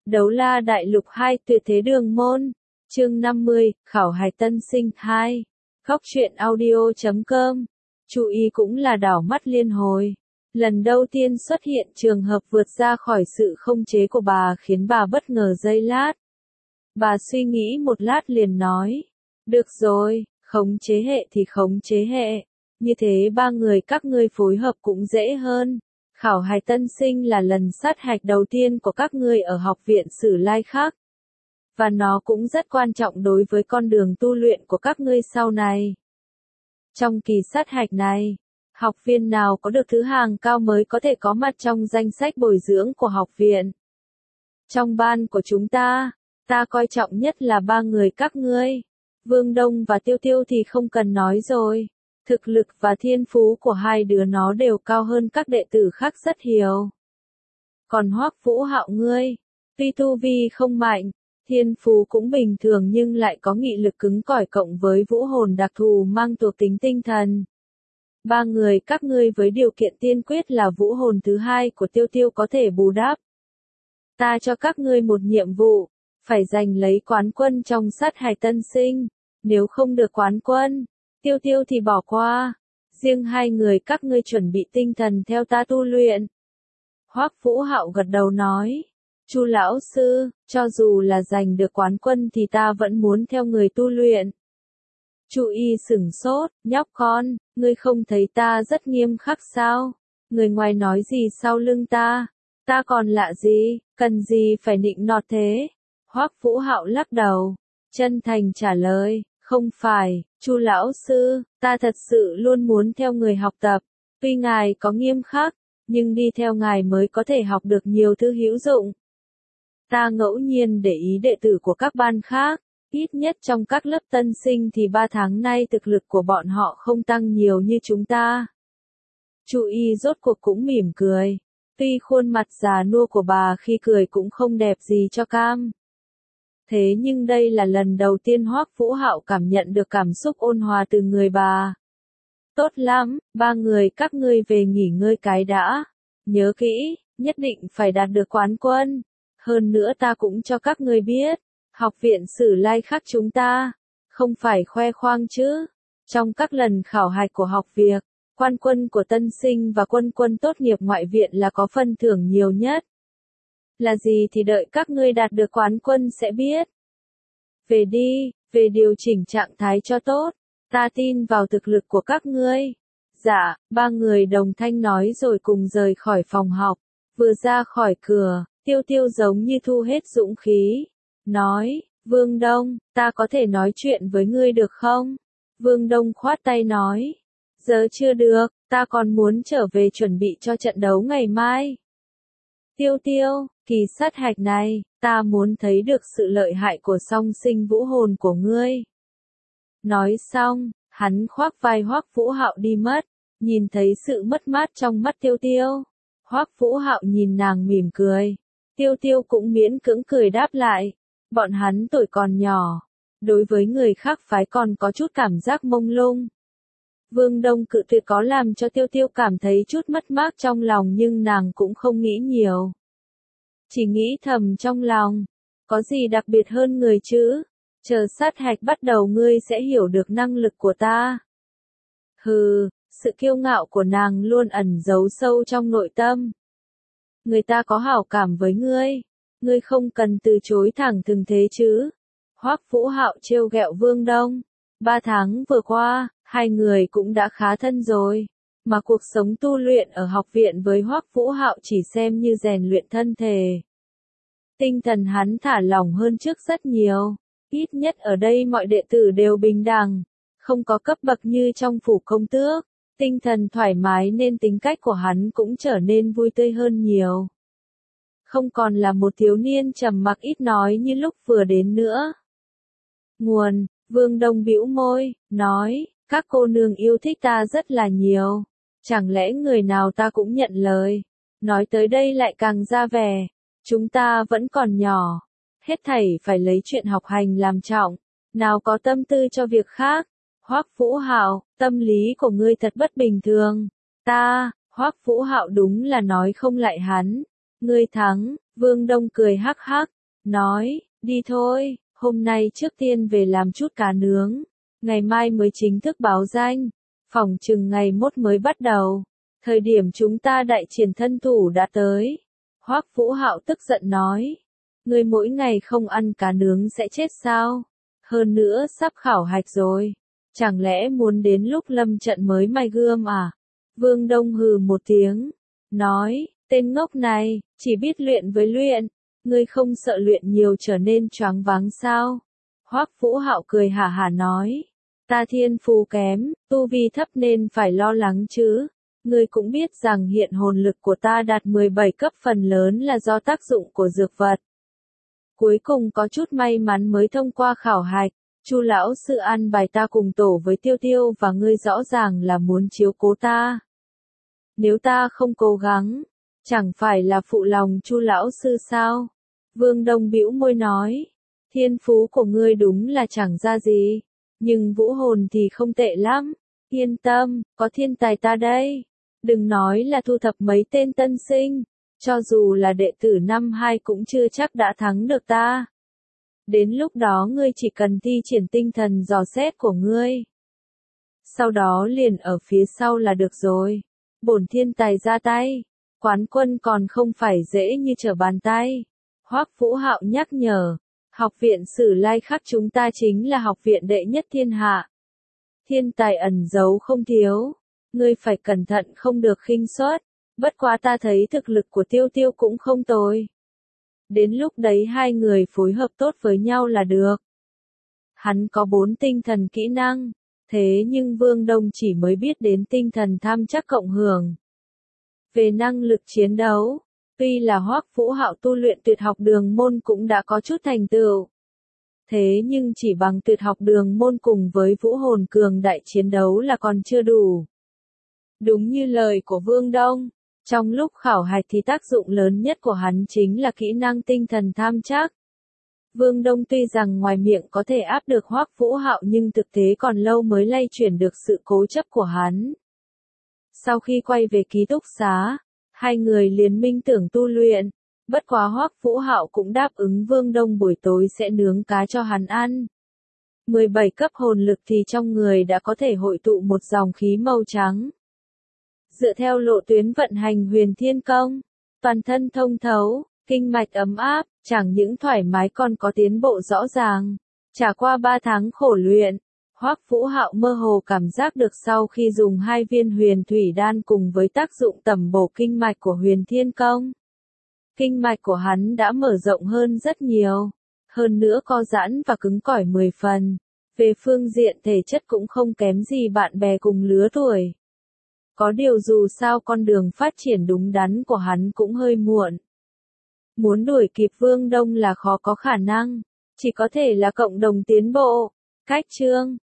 Đấu la đại lục 2 tuyệt thế đường môn. Chương 50, khảo hạch tân sinh 2. Góc truyện audio.com. Chú ý cũng là đảo mắt liên hồi. Lần đầu tiên xuất hiện trường hợp vượt ra khỏi sự không chế của bà khiến bà bất ngờ giây lát. Bà suy nghĩ một lát liền nói. Được rồi, khống chế hệ thì khống chế hệ. Như thế ba người các ngươi phối hợp cũng dễ hơn. Khảo hạch tân sinh là lần sát hạch đầu tiên của các ngươi ở học viện Sử Lai Khắc. Và nó cũng rất quan trọng đối với con đường tu luyện của các ngươi sau này. Trong kỳ sát hạch này, học viên nào có được thứ hạng cao mới có thể có mặt trong danh sách bồi dưỡng của học viện. Trong ban của chúng ta coi trọng nhất là ba người các ngươi. Vương Đông và Tiêu Tiêu thì không cần nói rồi. Thực lực và thiên phú của hai đứa nó đều cao hơn các đệ tử khác rất nhiều. Còn Hoắc Vũ Hạo ngươi, tuy tu vi không mạnh, thiên phú cũng bình thường nhưng lại có nghị lực cứng cỏi cộng với vũ hồn đặc thù mang thuộc tính tinh thần. Ba người các ngươi với điều kiện tiên quyết là vũ hồn thứ hai của Tiêu Tiêu có thể bù đắp. Ta cho các ngươi một nhiệm vụ, phải giành lấy quán quân trong sát hạch tân sinh, nếu không được quán quân, Tiêu Tiêu thì bỏ qua. Riêng hai người các ngươi chuẩn bị tinh thần theo ta tu luyện. Hoắc Vũ Hạo gật đầu nói. Chu lão sư, cho dù là giành được quán quân thì ta vẫn muốn theo người tu luyện. Chu Y sửng sốt, nhóc con, ngươi không thấy ta rất nghiêm khắc sao? Người ngoài nói gì sau lưng ta còn lạ gì, cần gì phải nịnh nọt thế? Hoắc Vũ Hạo lắc đầu, chân thành trả lời. Không phải, Chu lão sư, ta thật sự luôn muốn theo người học tập. Tuy ngài có nghiêm khắc, nhưng đi theo ngài mới có thể học được nhiều thứ hữu dụng. Ta ngẫu nhiên để ý đệ tử của các ban khác, ít nhất trong các lớp tân sinh thì 3 tháng nay thực lực của bọn họ không tăng nhiều như chúng ta. Chu Y rốt cuộc cũng mỉm cười. Tuy khuôn mặt già nua của bà khi cười cũng không đẹp gì cho cam. Thế nhưng đây là lần đầu tiên Hoắc Vũ Hạo cảm nhận được cảm xúc ôn hòa từ người bà. Tốt lắm, ba người các ngươi về nghỉ ngơi cái đã. Nhớ kỹ, nhất định phải đạt được quán quân. Hơn nữa ta cũng cho các ngươi biết, học viện Sử Lai Khắc chúng ta, không phải khoe khoang chứ. Trong các lần khảo hạch của học việc, quan quân của tân sinh và quân tốt nghiệp ngoại viện là có phần thưởng nhiều nhất. Là gì thì đợi các ngươi đạt được quán quân sẽ biết. Về đi, về điều chỉnh trạng thái cho tốt, ta tin vào thực lực của các ngươi. Dạ, ba người đồng thanh nói rồi cùng rời khỏi phòng học. Vừa ra khỏi cửa, Tiêu Tiêu giống như thu hết dũng khí. Nói, Vương Đông, ta có thể nói chuyện với ngươi được không? Vương Đông khoát tay nói, giờ chưa được, ta còn muốn trở về chuẩn bị cho trận đấu ngày mai. Tiêu Tiêu, kỳ sát hạch này, ta muốn thấy được sự lợi hại của song sinh vũ hồn của ngươi. Nói xong, hắn khoác vai Hoắc Vũ Hạo đi mất, nhìn thấy sự mất mát trong mắt Tiêu Tiêu. Hoắc Vũ Hạo nhìn nàng mỉm cười. Tiêu Tiêu cũng miễn cưỡng cười đáp lại. Bọn hắn tuổi còn nhỏ, đối với người khác phái còn có chút cảm giác mông lung. Vương Đông cự tuyệt có làm cho Tiêu Tiêu cảm thấy chút mất mát trong lòng nhưng nàng cũng không nghĩ nhiều. Chỉ nghĩ thầm trong lòng, có gì đặc biệt hơn người chứ? Chờ sát hạch bắt đầu ngươi sẽ hiểu được năng lực của ta. Hừ, sự kiêu ngạo của nàng luôn ẩn giấu sâu trong nội tâm. Người ta có hảo cảm với ngươi không cần từ chối thẳng thừng thế chứ. Hoắc Vũ Hạo trêu ghẹo Vương Đông. 3 tháng vừa qua, hai người cũng đã khá thân rồi. Mà cuộc sống tu luyện ở học viện với Hoắc Vũ Hạo chỉ xem như rèn luyện thân thể. Tinh thần hắn thả lỏng hơn trước rất nhiều. Ít nhất ở đây mọi đệ tử đều bình đẳng. Không có cấp bậc như trong phủ công tước. Tinh thần thoải mái nên tính cách của hắn cũng trở nên vui tươi hơn nhiều. Không còn là một thiếu niên trầm mặc ít nói như lúc vừa đến nữa. Nguồn, Vương Đông bĩu môi, nói, các cô nương yêu thích ta rất là nhiều. Chẳng lẽ người nào ta cũng nhận lời. Nói tới đây lại càng ra vẻ. Chúng ta vẫn còn nhỏ. Hết thảy phải lấy chuyện học hành làm trọng. Nào có tâm tư cho việc khác. Hoắc Vũ Hạo, tâm lý của ngươi thật bất bình thường. Hoắc Vũ Hạo đúng là nói không lại hắn. Ngươi thắng, Vương Đông cười hắc hắc. nói, đi thôi, hôm nay trước tiên về làm chút cá nướng, ngày mai mới chính thức báo danh, phỏng chừng ngày mốt mới bắt đầu, thời điểm chúng ta đại triển thân thủ đã tới. Hoắc Vũ Hạo tức giận nói, ngươi mỗi ngày không ăn cá nướng sẽ chết sao? Hơn nữa sắp khảo hạch rồi, chẳng lẽ muốn đến lúc lâm trận mới mài gươm à? Vương Đông hừ một tiếng, nói, tên ngốc này, chỉ biết luyện với luyện, ngươi không sợ luyện nhiều trở nên choáng váng sao? Hoắc Vũ Hạo cười hả hả nói, ta thiên phú kém, tu vi thấp nên phải lo lắng chứ. Ngươi cũng biết rằng hiện hồn lực của ta đạt 17 cấp phần lớn là do tác dụng của dược vật. Cuối cùng có chút may mắn mới thông qua khảo hạch, Chu lão sư an bài ta cùng tổ với Tiêu Tiêu và ngươi rõ ràng là muốn chiếu cố ta. Nếu ta không cố gắng, chẳng phải là phụ lòng Chu lão sư sao? Vương Đông bĩu môi nói, thiên phú của ngươi đúng là chẳng ra gì, nhưng vũ hồn thì không tệ lắm, yên tâm, có thiên tài ta đây. Đừng nói là thu thập mấy tên tân sinh, cho dù là đệ tử năm 2 cũng chưa chắc đã thắng được ta. Đến lúc đó ngươi chỉ cần thi triển tinh thần dò xét của ngươi. Sau đó liền ở phía sau là được rồi. Bổn thiên tài ra tay, quán quân còn không phải dễ như trở bàn tay. Hoắc Vũ Hạo nhắc nhở, học viện Sử Lai Khắc chúng ta chính là học viện đệ nhất thiên hạ. Thiên tài ẩn giấu không thiếu. Ngươi phải cẩn thận không được khinh suất, bất quá ta thấy thực lực của Tiêu Tiêu cũng không tồi. Đến lúc đấy hai người phối hợp tốt với nhau là được. Hắn có 4 tinh thần kỹ năng, thế nhưng Vương Đông chỉ mới biết đến tinh thần tham chắc cộng hưởng. Về năng lực chiến đấu, tuy là Hoắc Vũ Hạo tu luyện tuyệt học đường môn cũng đã có chút thành tựu. Thế nhưng chỉ bằng tuyệt học đường môn cùng với vũ hồn cường đại chiến đấu là còn chưa đủ. Đúng như lời của Vương Đông, trong lúc khảo hạch thì tác dụng lớn nhất của hắn chính là kỹ năng tinh thần tham trắc. Vương Đông tuy rằng ngoài miệng có thể áp được Hoắc Vũ Hạo nhưng thực tế còn lâu mới lay chuyển được sự cố chấp của hắn. Sau khi quay về ký túc xá, hai người liền minh tưởng tu luyện, bất quá Hoắc Vũ Hạo cũng đáp ứng Vương Đông buổi tối sẽ nướng cá cho hắn ăn. 17 cấp hồn lực thì trong người đã có thể hội tụ một dòng khí màu trắng. Dựa theo lộ tuyến vận hành Huyền Thiên Công, toàn thân thông thấu, kinh mạch ấm áp, chẳng những thoải mái còn có tiến bộ rõ ràng. Trải qua 3 tháng khổ luyện, Hoắc Vũ Hạo mơ hồ cảm giác được sau khi dùng 2 viên huyền thủy đan cùng với tác dụng tẩm bổ kinh mạch của Huyền Thiên Công. Kinh mạch của hắn đã mở rộng hơn rất nhiều, hơn nữa co giãn và cứng cỏi 10 phần. Về phương diện thể chất cũng không kém gì bạn bè cùng lứa tuổi. Có điều dù sao con đường phát triển đúng đắn của hắn cũng hơi muộn. Muốn đuổi kịp Vương Đông là khó có khả năng, chỉ có thể là cộng đồng tiến bộ. Cách chương